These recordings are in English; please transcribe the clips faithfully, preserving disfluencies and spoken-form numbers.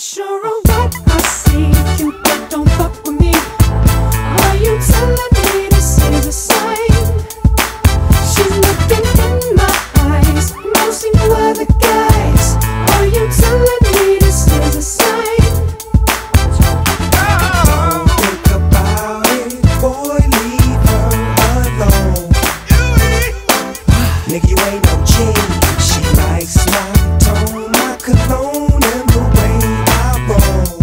not sure of what I see. Cupid, don't fuck with me. Are you telling me this is a sign? She's looking in my eyes, no see no other guys. Are you telling me this is a sign? Don't think about it, boy, leave her alone. Nigga, you ain't no G. She likes my tone, my cologne, and the way I roll.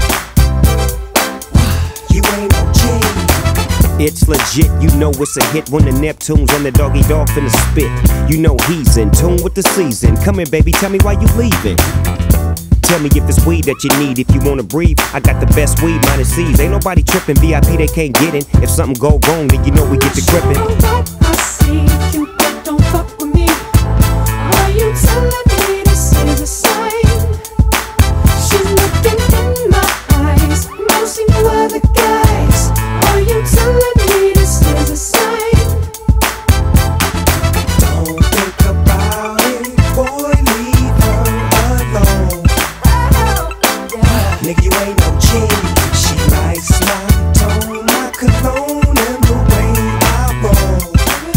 You ain't no G. It's legit, you know it's a hit when the Neptunes and the doggy dog finna spit. You know he's in tune with the season. Come here, baby, tell me why you leaving. Tell me if it's weed that you need. If you wanna breathe, I got the best weed, minus C's. Ain't nobody tripping, V I P they can't get in. If something go wrong, then you know we get to gripping. What I see, Cupid, don't fuck with me. Are you telling me this is a sign? She's looking in my eyes, no see no other guys. Are you telling me this is a sign? Don't think about it, boy, leave her alone. Nigga, you ain't no G. She likes my tone, my cologne, and the way I roll.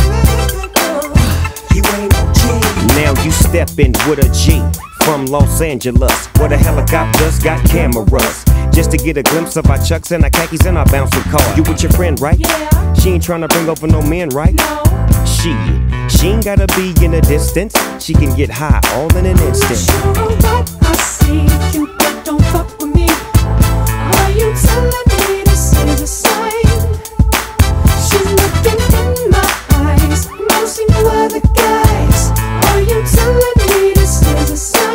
You ain't no G. Now you steppin' with a G from Los Angeles, where the helicopters got cameras, just to get a glimpse of our chucks and our khakis and our bouncing car. You with your friend, right? Yeah. She ain't tryna bring over no men, right? No. She, she ain't gotta be in a distance. She can get high all in an I'm not instant. sure of what I see. Cupid, don't fuck with me. Are you telling me this is a sign? She's looking in my eyes, no see no other guys. Are you telling me this is a sign?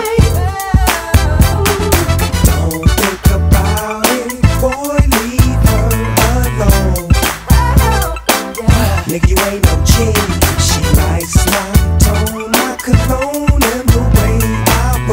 Don't think about it, boy, leave her alone. Nigga, you ain't no G. She likes my tone, my cologne, and the way I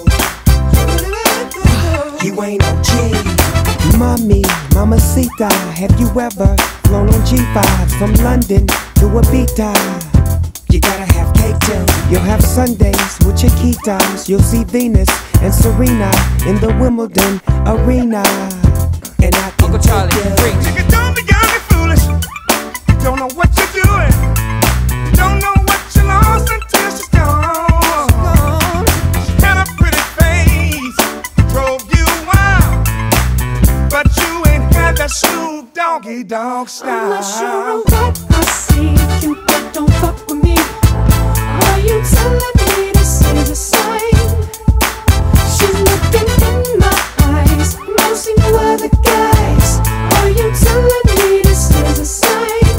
roll. You ain't no G. Mommy, mamacita, have you ever flown on G fives from London to Ibiza? You gotta have cake too. You'll have Sundays with Chiquitas. You'll see Venus and Serena in the Wimbledon arena. And I can Uncle Charlie, take you. preach. Nigga, don't be young and foolish. You don't know what you're doing. You don't know what you lost until she's gone. She had a pretty face, drove you wild, but you ain't had that Snoop Doggy Dogg I'm not sure style. of what I see. Cupid, don't fuck with me. Are you telling me this is a sign? She's looking in my eyes, no see no other guys. Are you telling me this is a sign?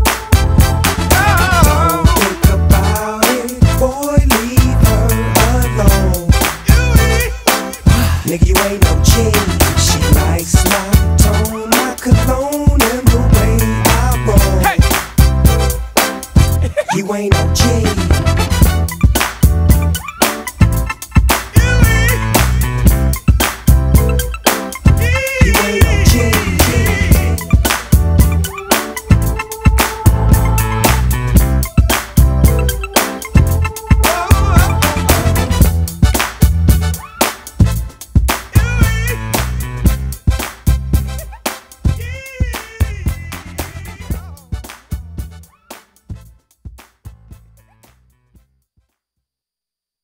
Don't think about it, boy, leave her alone. Nigga, you ain't no G.